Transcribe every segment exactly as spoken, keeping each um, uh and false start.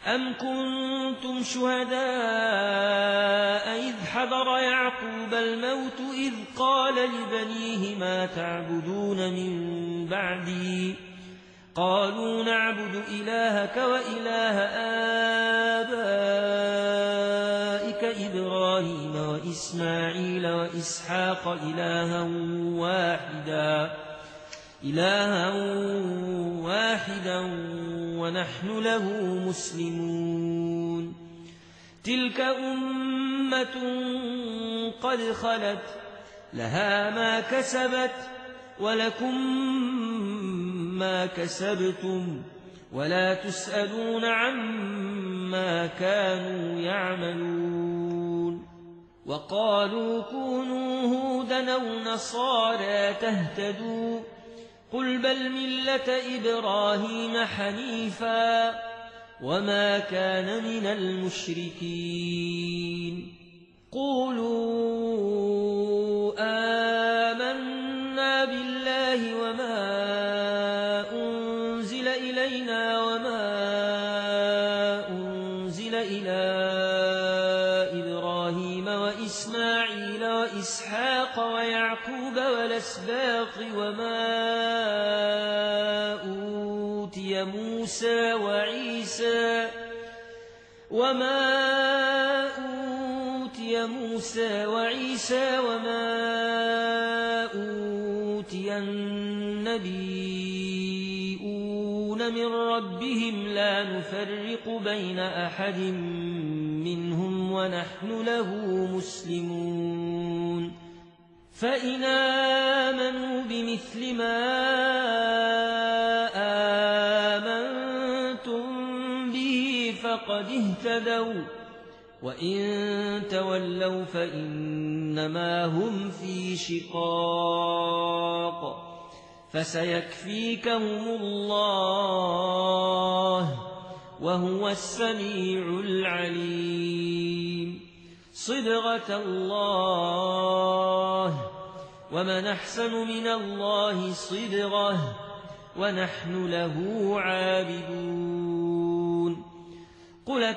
أَمْ كُنتُمْ شُهَدَاءَ إِذْ حَضَرَ يَعْقُوبَ الْمَوْتُ إِذْ قَالَ لِبَنِيهِ مَا تَعْبُدُونَ مِن بَعْدِي قَالُوا نَعْبُدُ إِلَٰهَكَ وَإِلَٰهَ آبَائِكَ إِبْرَاهِيمَ وَإِسْمَاعِيلَ وَإِسْحَاقَ إِلَٰهًا وَاحِدًا إِلَٰهًا وَاحِدًا وَنَحْنُ لَهُ مُسْلِمُونَ تِلْكَ أُمَّةٌ قَدْ خَلَتْ لَهَا مَا كَسَبَتْ وَلَكُم مَّا كَسَبْتُمْ وَلَا تُسْأَلُونَ عَمَّا كَانُوا يَعْمَلُونَ وَقَالُوا كُونُوا هُودًا أَوْ نَصَارَىٰ تَهْتَدُوا قُلْ بَلْ مِلَّةَ إِبْرَاهِيمَ حَنِيفًا وَمَا كَانَ مِنَ الْمُشْرِكِينَ قُولُوا آمَنَّا بِاللَّهِ وَمَا أُنزِلَ إِلَيْنَا وَمَا أُنزِلَ إِلَىٰ إِبْرَاهِيمَ وَإِسْمَاعِيلَ وَإِسْحَاقَ وَيَعْقُوبَ وَالْأَسْبَاطِ وَمَا أُوتِيَ مُوسَىٰ وَعِيسَىٰ وَمَا أُوتِيَ مُوسَىٰ وَعِيسَىٰ وَمَا أُوتِيَ النَّبِيُّونَ مِن رَّبِّهِمْ لَا نُفَرِّقُ بَيْنَ أَحَدٍ مِّنْهُمْ وَنَحْنُ لَهُ مُسْلِمُونَ فَإِنْ آمَنُوا بِمِثْلِ مَا آمَنتُم بِهِ فَقَدِ اهْتَدَوا وَإِن تَوَلَّوْا فَإِنَّمَا هُمْ فِي شِقَاقٍ فَسَيَكْفِيكَهُمُ اللَّهُ وَهُوَ السَّمِيعُ الْعَلِيمُ صِبْغَةَ اللَّهِ وَمَنْ أَحْسَنُ مِنَ اللَّهِ صِبْغَةً وَنَحْنُ لَهُ عَابِدُونَ قُلْ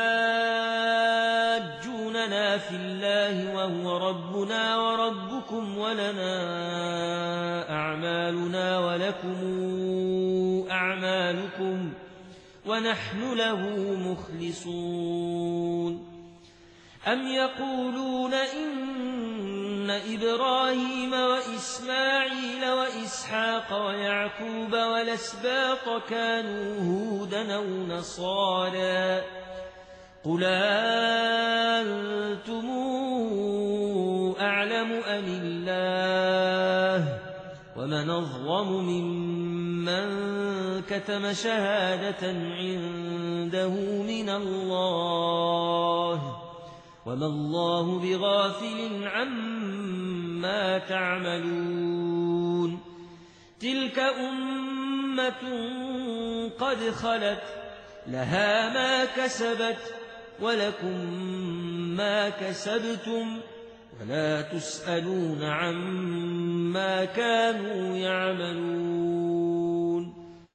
تُحَاجُّونَنَا فِي اللَّهِ وَهُوَ رَبُّنَا وَرَبُّكُمْ وَلَنَا أَعْمَالُنَا وَلَكُمْ أَعْمَالُكُمْ وَنَحْنُ لَهُ مُخْلِصُونَ أَمْ يَقُولُونَ إِنَّ إِبْرَاهِيمَ وَإِسْمَاعِيلَ وَإِسْحَاقَ وَيَعْقُوبَ وَالْأَسْبَاطَ كَانُوا هُودًا أَوْ نَصَارَىٰ قُلْ أَنتُمْ أَعْلَمُ أَمِ اللَّهُ وَمَنْ أَظْلَمُ مِمَّن كَتَمَ شَهَادَةً عِندَهُ مِنَ اللَّهِ وَمَا اللَّهُ بِغَافِلٍ عَمَّا تَعْمَلُونَ تِلْكَ أُمَّةٌ قَدْ خَلَتْ لَهَا مَا كَسَبَتْ وَلَكُم مَّا كَسَبْتُمْ وَلَا تُسْأَلُونَ عَمَّا كَانُوا يَعْمَلُونَ